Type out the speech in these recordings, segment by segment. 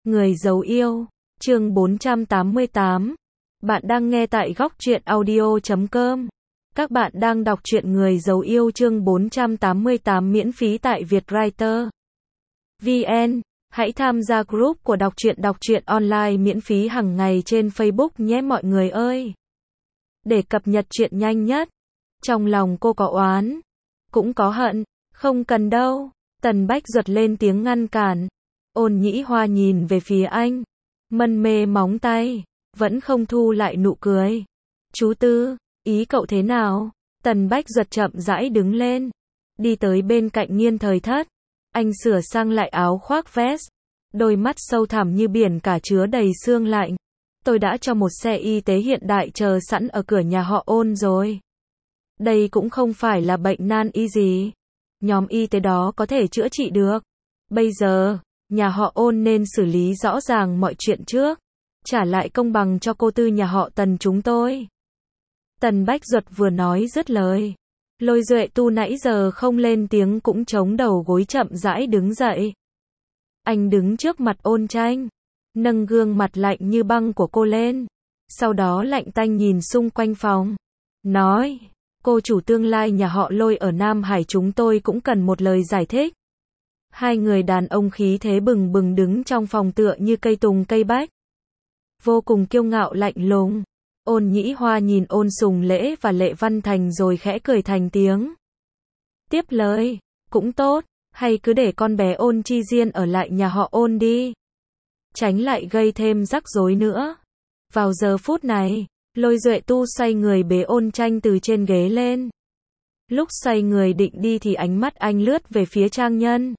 Người giấu yêu, chương 488. Bạn đang nghe tại góc truyện audio.com. Các bạn đang đọc truyện Người giấu yêu chương 488 miễn phí tại Vietwriter VN. Hãy tham gia group của đọc truyện online miễn phí hàng ngày trên Facebook nhé mọi người ơi. Để cập nhật chuyện nhanh nhất. Trong lòng cô có oán, cũng có hận, không cần đâu. Tần Bách Duật lên tiếng ngăn cản. Ôn Nhĩ Hoa nhìn về phía anh, mân mê móng tay, vẫn không thu lại nụ cười. Chú Tư, ý cậu thế nào? Tần Bách Duật chậm rãi đứng lên, đi tới bên cạnh Nghiên Thời Thất. Anh sửa sang lại áo khoác vest, đôi mắt sâu thẳm như biển cả chứa đầy sương lạnh. Tôi đã cho một xe y tế hiện đại chờ sẵn ở cửa nhà họ Ôn rồi. Đây cũng không phải là bệnh nan y gì. Nhóm y tế đó có thể chữa trị được. Bây giờ, nhà họ Ôn nên xử lý rõ ràng mọi chuyện trước. Trả lại công bằng cho cô Tư nhà họ Tần chúng tôi. Tần Bách Duật vừa nói dứt lời. Lôi Duệ Tu nãy giờ không lên tiếng cũng chống đầu gối chậm rãi đứng dậy. Anh đứng trước mặt Ôn Tranh, nâng gương mặt lạnh như băng của cô lên. Sau đó lạnh tanh nhìn xung quanh phòng. Nói, cô chủ tương lai nhà họ Lôi ở Nam Hải chúng tôi cũng cần một lời giải thích. Hai người đàn ông khí thế bừng bừng đứng trong phòng tựa như cây tùng cây bách. Vô cùng kiêu ngạo lạnh lùng. Ôn Nhĩ Hoa nhìn Ôn Sùng Lễ và Lệ Văn Thành rồi khẽ cười thành tiếng. Tiếp lời, cũng tốt, hay cứ để con bé Ôn Chi Diên ở lại nhà họ Ôn đi. Tránh lại gây thêm rắc rối nữa. Vào giờ phút này, Lôi Duệ Tu xoay người bế Ôn Tranh từ trên ghế lên. Lúc xoay người định đi thì ánh mắt anh lướt về phía Trang Nhân.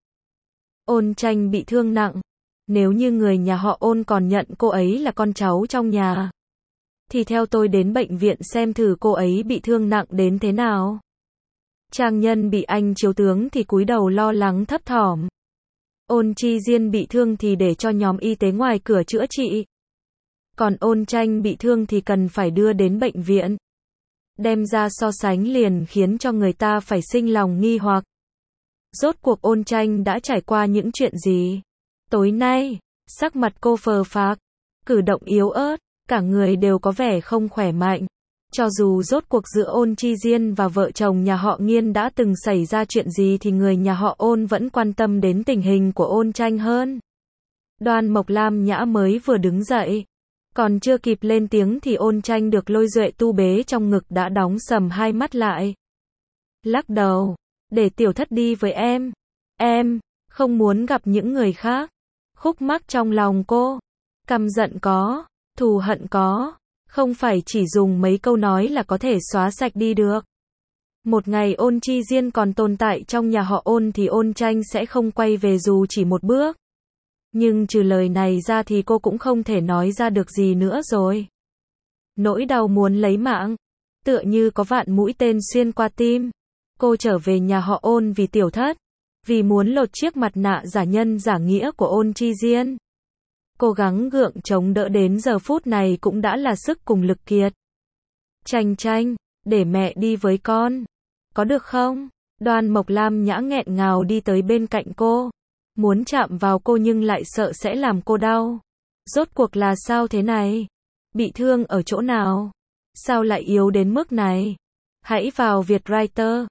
Ôn Tranh bị thương nặng. Nếu như người nhà họ Ôn còn nhận cô ấy là con cháu trong nhà, thì theo tôi đến bệnh viện xem thử cô ấy bị thương nặng đến thế nào. Trang Nhân bị anh chiếu tướng thì cúi đầu lo lắng thấp thỏm. Ôn Chi Diên bị thương thì để cho nhóm y tế ngoài cửa chữa trị. Còn Ôn Tranh bị thương thì cần phải đưa đến bệnh viện. Đem ra so sánh liền khiến cho người ta phải sinh lòng nghi hoặc. Rốt cuộc Ôn Tranh đã trải qua những chuyện gì? Tối nay, sắc mặt cô phờ phạc, cử động yếu ớt, cả người đều có vẻ không khỏe mạnh. Cho dù rốt cuộc giữa Ôn Chi Diên và vợ chồng nhà họ Nghiên đã từng xảy ra chuyện gì thì người nhà họ Ôn vẫn quan tâm đến tình hình của Ôn Tranh hơn. Đoan Mộc Lam Nhã mới vừa đứng dậy. Còn chưa kịp lên tiếng thì Ôn Tranh được Lôi Duệ Tu bế trong ngực đã đóng sầm hai mắt lại. Lắc đầu, để Tiểu Thất đi với em. Em không muốn gặp những người khác. Khúc mắc trong lòng cô, căm giận có, thù hận có, không phải chỉ dùng mấy câu nói là có thể xóa sạch đi được. Một ngày Ôn Chi Diên còn tồn tại trong nhà họ Ôn thì Ôn Tranh sẽ không quay về dù chỉ một bước. Nhưng trừ lời này ra thì cô cũng không thể nói ra được gì nữa rồi. Nỗi đau muốn lấy mạng, tựa như có vạn mũi tên xuyên qua tim. Cô trở về nhà họ Ôn vì Tiểu Thất, vì muốn lột chiếc mặt nạ giả nhân giả nghĩa của Ôn Chi Diên. Cố gắng gượng chống đỡ đến giờ phút này cũng đã là sức cùng lực kiệt. Tranh Tranh, để mẹ đi với con. Có được không? Đoan Mộc Lam Nhã nghẹn ngào đi tới bên cạnh cô. Muốn chạm vào cô nhưng lại sợ sẽ làm cô đau. Rốt cuộc là sao thế này? Bị thương ở chỗ nào? Sao lại yếu đến mức này? Hãy vào Vietwriter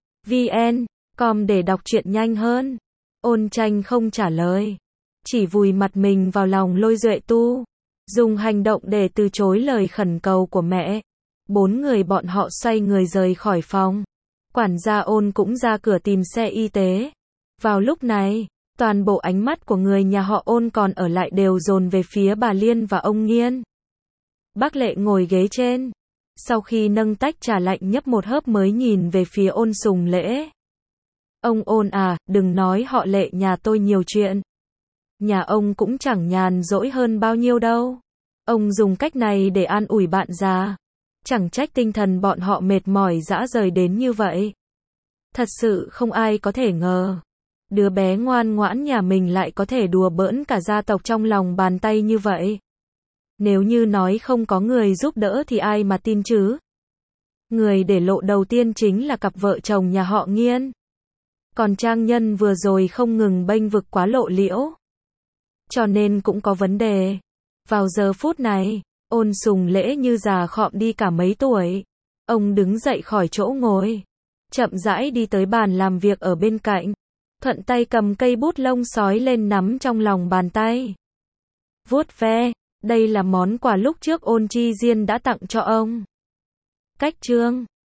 VN.com để đọc truyện nhanh hơn. Ôn Tranh không trả lời, chỉ vùi mặt mình vào lòng Lôi Duệ Tu, dùng hành động để từ chối lời khẩn cầu của mẹ. Bốn người bọn họ xoay người rời khỏi phòng. Quản gia Ôn cũng ra cửa tìm xe y tế. Vào lúc này, toàn bộ ánh mắt của người nhà họ Ôn còn ở lại đều dồn về phía bà Liên và ông Nghiên. Bác Lệ ngồi ghế trên. Sau khi nâng tách trà lạnh nhấp một hớp mới nhìn về phía Ôn Sùng Lễ. Ông Ôn à, đừng nói họ Lệ nhà tôi nhiều chuyện. Nhà ông cũng chẳng nhàn rỗi hơn bao nhiêu đâu. Ông dùng cách này để an ủi bạn già. Chẳng trách tinh thần bọn họ mệt mỏi rã rời đến như vậy. Thật sự không ai có thể ngờ. Đứa bé ngoan ngoãn nhà mình lại có thể đùa bỡn cả gia tộc trong lòng bàn tay như vậy. Nếu như nói không có người giúp đỡ thì ai mà tin chứ? Người để lộ đầu tiên chính là cặp vợ chồng nhà họ Nghiên. Còn Trang Nhân vừa rồi không ngừng bênh vực quá lộ liễu. cho nên cũng có vấn đề. Vào giờ phút này, Ôn Sùng Lễ như già khọm đi cả mấy tuổi. Ông đứng dậy khỏi chỗ ngồi, chậm rãi đi tới bàn làm việc ở bên cạnh, thuận tay cầm cây bút lông sói lên nắm trong lòng bàn tay. Vuốt ve, đây là món quà lúc trước Ôn Chi Diên đã tặng cho ông. Cách chương